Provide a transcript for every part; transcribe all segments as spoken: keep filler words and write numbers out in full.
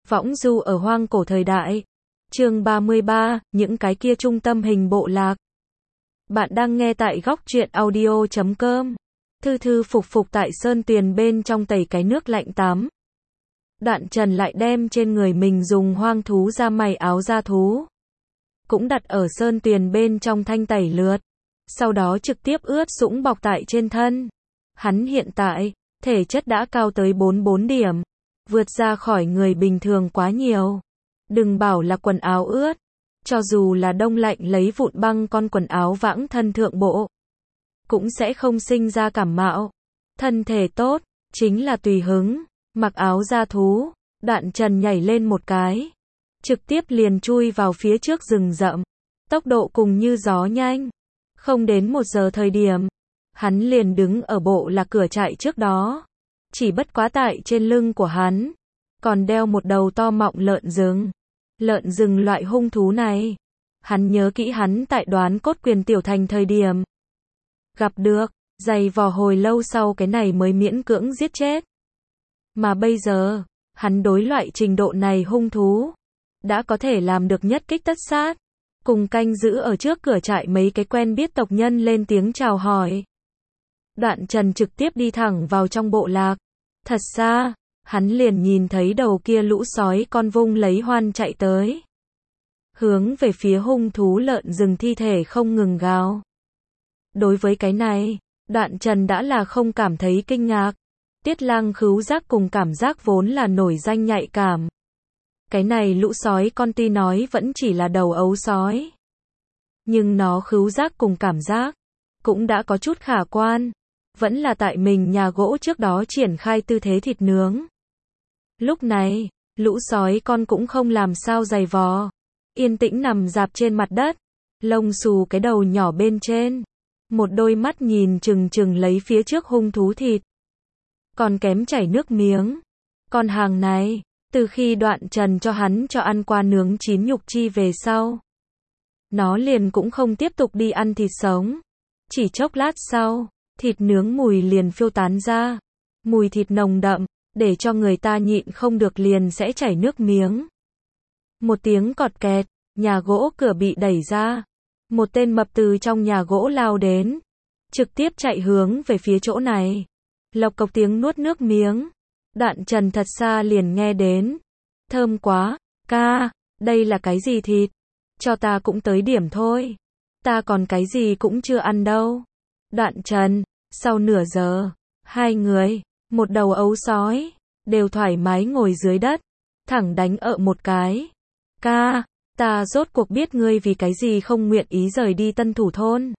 Võng du ở hoang cổ thời đại. Chương ba mươi ba, những cái kia trung tâm hình bộ lạc. Bạn đang nghe tại góc truyện audio chấm com. Thư thư phục phục tại sơn tuyền bên trong tẩy cái nước lạnh tắm. Đoạn Trần lại đem trên người mình dùng hoang thú da mày áo da thú. Cũng đặt ở sơn tuyền bên trong thanh tẩy lượt. Sau đó trực tiếp ướt sũng bọc tại trên thân. Hắn hiện tại, thể chất đã cao tới bốn mươi bốn điểm. Vượt ra khỏi người bình thường quá nhiều. Đừng bảo là quần áo ướt. Cho dù là đông lạnh lấy vụn băng con quần áo vãng thân thượng bộ. Cũng sẽ không sinh ra cảm mạo. Thân thể tốt, chính là tùy hứng. Mặc áo da thú, Đoạn Trần nhảy lên một cái. Trực tiếp liền chui vào phía trước rừng rậm. Tốc độ cùng như gió nhanh. Không đến một giờ thời điểm. Hắn liền đứng ở bộ là cửa trại trước đó. Chỉ bất quá tại trên lưng của hắn. Còn đeo một đầu to mọng lợn rừng. Lợn rừng loại hung thú này. Hắn nhớ kỹ hắn tại Đoán Cốt Quyền Tiểu Thành thời điểm. Gặp được, giày vò hồi lâu sau cái này mới miễn cưỡng giết chết. Mà bây giờ, hắn đối loại trình độ này hung thú. Đã có thể làm được nhất kích tất sát. Cùng canh giữ ở trước cửa trại mấy cái quen biết tộc nhân lên tiếng chào hỏi. Đoạn Trần trực tiếp đi thẳng vào trong bộ lạc. Thật xa, hắn liền nhìn thấy đầu kia lũ sói con vung lấy hoan chạy tới. Hướng về phía hung thú lợn rừng thi thể không ngừng gào. Đối với cái này, Đoạn Trần đã là không cảm thấy kinh ngạc. Tiết Lang khứu giác cùng cảm giác vốn là nổi danh nhạy cảm. Cái này lũ sói con tuy nói vẫn chỉ là đầu ấu sói. Nhưng nó khứu giác cùng cảm giác cũng đã có chút khả quan. Vẫn là tại mình nhà gỗ trước đó triển khai tư thế thịt nướng. Lúc này, lũ sói con cũng không làm sao giày vò. Yên tĩnh nằm rạp trên mặt đất. Lông xù cái đầu nhỏ bên trên. Một đôi mắt nhìn chừng chừng lấy phía trước hung thú thịt. Còn kém chảy nước miếng. Con hàng này, từ khi Đoạn Trần cho hắn cho ăn qua nướng chín nhục chi về sau. Nó liền cũng không tiếp tục đi ăn thịt sống. Chỉ chốc lát sau, thịt nướng mùi liền phiêu tán ra. Mùi thịt nồng đậm, để cho người ta nhịn không được liền sẽ chảy nước miếng. Một tiếng cọt kẹt, nhà gỗ cửa bị đẩy ra. Một tên mập từ trong nhà gỗ lao đến. Trực tiếp chạy hướng về phía chỗ này. Lộc cộc tiếng nuốt nước miếng. Đoạn Trần thật xa liền nghe đến. Thơm quá, ca, đây là cái gì thịt? Cho ta cũng tới điểm thôi. Ta còn cái gì cũng chưa ăn đâu. Đoạn Trần, sau nửa giờ, hai người, một đầu ấu sói, đều thoải mái ngồi dưới đất, thẳng đánh ợ một cái. Ca, ta rốt cuộc biết ngươi vì cái gì không nguyện ý rời đi Tân Thủ thôn.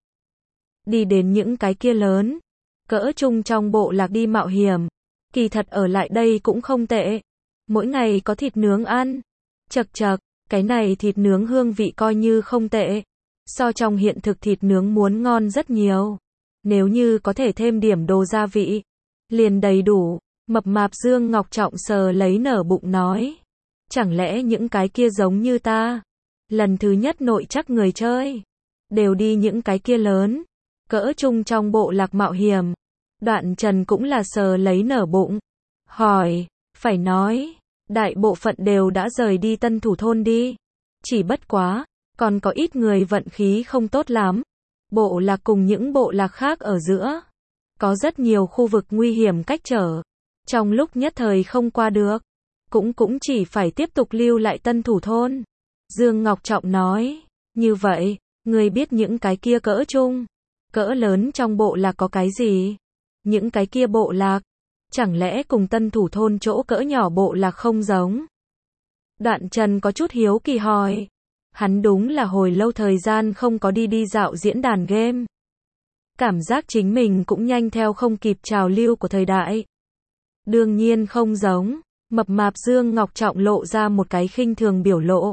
Đi đến những cái kia lớn, cỡ trung trong bộ lạc đi mạo hiểm. Kỳ thật ở lại đây cũng không tệ. Mỗi ngày có thịt nướng ăn. Chật chật, cái này thịt nướng hương vị coi như không tệ. So trong hiện thực thịt nướng muốn ngon rất nhiều. Nếu như có thể thêm điểm đồ gia vị, liền đầy đủ. Mập mạp Dương Ngọc Trọng sờ lấy nở bụng nói. Chẳng lẽ những cái kia giống như ta? Lần thứ nhất nội chắc người chơi. Đều đi những cái kia lớn. Cỡ trung trong bộ lạc mạo hiểm. Đoạn Trần cũng là sờ lấy nở bụng. Hỏi, phải nói, đại bộ phận đều đã rời đi Tân Thủ thôn đi. Chỉ bất quá, còn có ít người vận khí không tốt lắm. Bộ lạc cùng những bộ lạc khác ở giữa. Có rất nhiều khu vực nguy hiểm cách trở. Trong lúc nhất thời không qua được. Cũng cũng chỉ phải tiếp tục lưu lại Tân Thủ thôn. Dương Ngọc Trọng nói, như vậy, người biết những cái kia cỡ trung, cỡ lớn trong bộ lạc có cái gì? Những cái kia bộ lạc, chẳng lẽ cùng Tân Thủ thôn chỗ cỡ nhỏ bộ lạc không giống? Đoạn Trần có chút hiếu kỳ hỏi. Hắn đúng là hồi lâu thời gian không có đi đi dạo diễn đàn game. Cảm giác chính mình cũng nhanh theo không kịp trào lưu của thời đại. Đương nhiên không giống. Mập mạp Dương Ngọc Trọng lộ ra một cái khinh thường biểu lộ.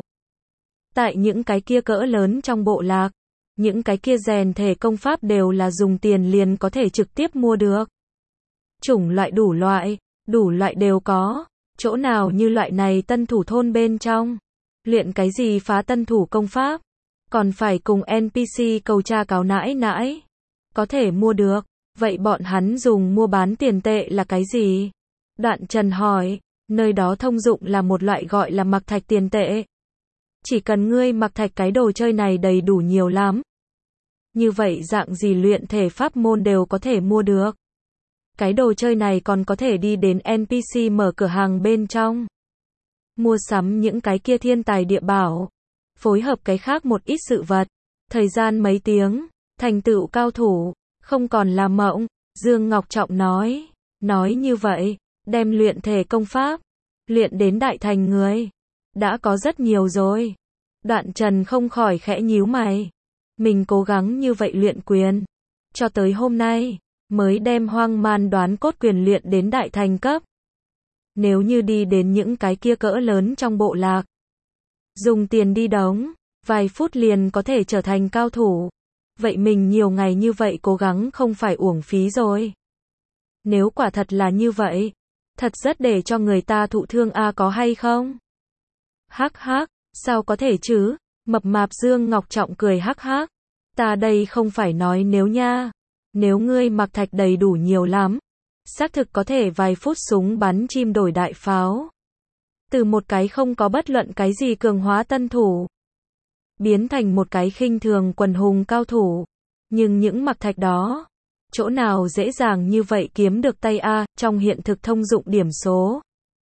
Tại những cái kia cỡ lớn trong bộ lạc, những cái kia rèn thể công pháp đều là dùng tiền liền có thể trực tiếp mua được. Chủng loại đủ loại, đủ loại đều có. Chỗ nào như loại này Tân Thủ thôn bên trong. Luyện cái gì phá tân thủ công pháp. Còn phải cùng en pê xê cầu tra cáo nãi nãi. Có thể mua được. Vậy bọn hắn dùng mua bán tiền tệ là cái gì? Đoạn Trần hỏi. Nơi đó thông dụng là một loại gọi là mặc thạch tiền tệ. Chỉ cần ngươi mặc thạch cái đồ chơi này đầy đủ nhiều lắm. Như vậy dạng gì luyện thể pháp môn đều có thể mua được. Cái đồ chơi này còn có thể đi đến en pê xê mở cửa hàng bên trong. Mua sắm những cái kia thiên tài địa bảo. Phối hợp cái khác một ít sự vật. Thời gian mấy tiếng, thành tựu cao thủ, không còn là mộng. Dương Ngọc Trọng nói. Nói như vậy, đem luyện thể công pháp, luyện đến đại thành người. Đã có rất nhiều rồi. Đoạn Trần không khỏi khẽ nhíu mày. Mình cố gắng như vậy luyện quyền. Cho tới hôm nay, mới đem hoang man đoán cốt quyền luyện đến đại thành cấp. Nếu như đi đến những cái kia cỡ lớn trong bộ lạc. Dùng tiền đi đóng, vài phút liền có thể trở thành cao thủ. Vậy mình nhiều ngày như vậy cố gắng không phải uổng phí rồi. Nếu quả thật là như vậy, thật rất để cho người ta thụ thương a có hay không? Hắc hắc, sao có thể chứ? Mập mạp Dương Ngọc Trọng cười hắc hắc. Ta đây không phải nói nếu nha. Nếu ngươi mặc thạch đầy đủ nhiều lắm, xác thực có thể vài phút súng bắn chim đổi đại pháo. Từ một cái không có bất luận cái gì cường hóa tân thủ, biến thành một cái khinh thường quần hùng cao thủ. Nhưng những mặc thạch đó, chỗ nào dễ dàng như vậy kiếm được tay a, trong hiện thực thông dụng điểm số.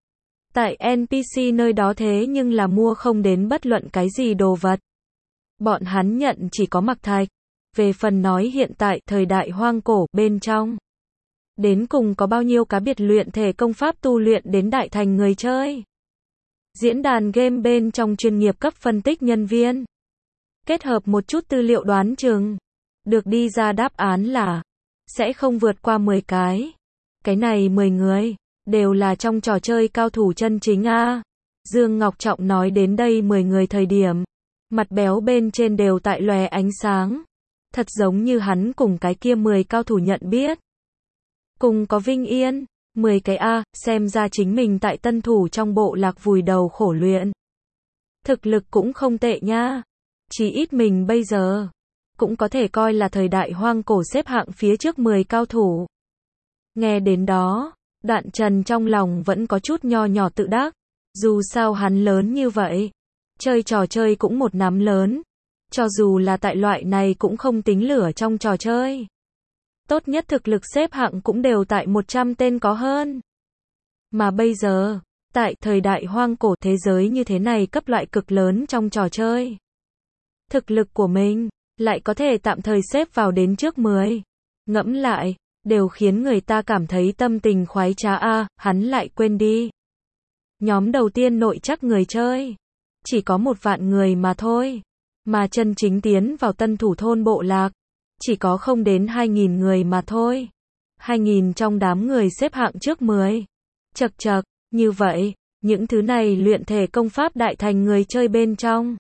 Tại en pê xê nơi đó thế nhưng là mua không đến bất luận cái gì đồ vật. Bọn hắn nhận chỉ có mặc thạch. Về phần nói hiện tại thời đại hoang cổ bên trong, đến cùng có bao nhiêu cá biệt luyện thể công pháp tu luyện đến đại thành người chơi. Diễn đàn game bên trong chuyên nghiệp cấp phân tích nhân viên. Kết hợp một chút tư liệu đoán chừng. Được đi ra đáp án là sẽ không vượt qua mười cái. Cái này mười người đều là trong trò chơi cao thủ chân chính a. Dương Ngọc Trọng nói đến đây mười người thời điểm, mặt béo bên trên đều tại lóe ánh sáng. Thật giống như hắn cùng cái kia mười cao thủ nhận biết. Cùng có Vinh Yên, mười cái a, xem ra chính mình tại tân thủ trong bộ lạc vùi đầu khổ luyện. Thực lực cũng không tệ nha. Chỉ ít mình bây giờ cũng có thể coi là thời đại hoang cổ xếp hạng phía trước mười cao thủ. Nghe đến đó, Đoạn Trần trong lòng vẫn có chút nho nhỏ tự đắc. Dù sao hắn lớn như vậy, chơi trò chơi cũng một nắm lớn. Cho dù là tại loại này cũng không tính lửa trong trò chơi. Tốt nhất thực lực xếp hạng cũng đều tại một trăm tên có hơn. Mà bây giờ, tại thời đại hoang cổ thế giới như thế này cấp loại cực lớn trong trò chơi. Thực lực của mình, lại có thể tạm thời xếp vào đến trước mười. Ngẫm lại, đều khiến người ta cảm thấy tâm tình khoái trá a, hắn lại quên đi. Nhóm đầu tiên nội chắc người chơi. Chỉ có một vạn người mà thôi. Mà chân chính tiến vào tân thủ thôn bộ lạc. Chỉ có không đến hai nghìn người mà thôi. hai nghìn trong đám người xếp hạng trước mười. Chật chật, như vậy, những thứ này luyện thể công pháp đại thành người chơi bên trong.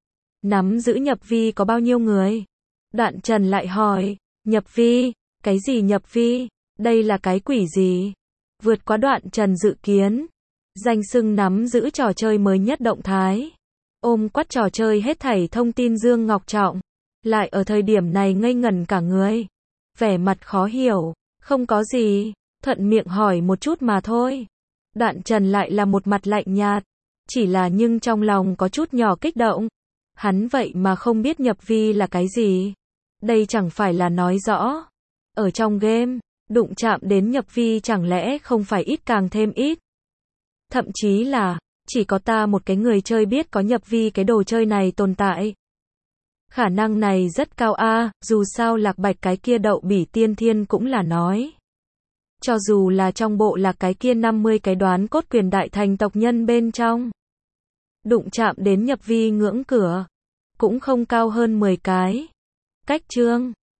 Nắm giữ nhập vi có bao nhiêu người? Đoạn Trần lại hỏi, nhập vi, cái gì nhập vi? Đây là cái quỷ gì? Vượt quá Đoạn Trần dự kiến. Danh xưng nắm giữ trò chơi mới nhất động thái. Ôm quát trò chơi hết thảy thông tin Dương Ngọc Trọng. Lại ở thời điểm này ngây ngẩn cả người. Vẻ mặt khó hiểu, không có gì, thuận miệng hỏi một chút mà thôi. Đoạn Trần lại là một mặt lạnh nhạt. Chỉ là nhưng trong lòng có chút nhỏ kích động. Hắn vậy mà không biết nhập vi là cái gì. Đây chẳng phải là nói rõ. Ở trong game, đụng chạm đến nhập vi chẳng lẽ không phải ít càng thêm ít. Thậm chí là, chỉ có ta một cái người chơi biết có nhập vi cái đồ chơi này tồn tại. Khả năng này rất cao a, dù sao Lạc Bạch cái kia đậu bỉ tiên thiên cũng là nói. Cho dù là trong bộ lạc cái kia năm mươi cái đoán cốt quyền đại thành tộc nhân bên trong. Đụng chạm đến nhập vi ngưỡng cửa. Cũng không cao hơn mười cái. Cách chương.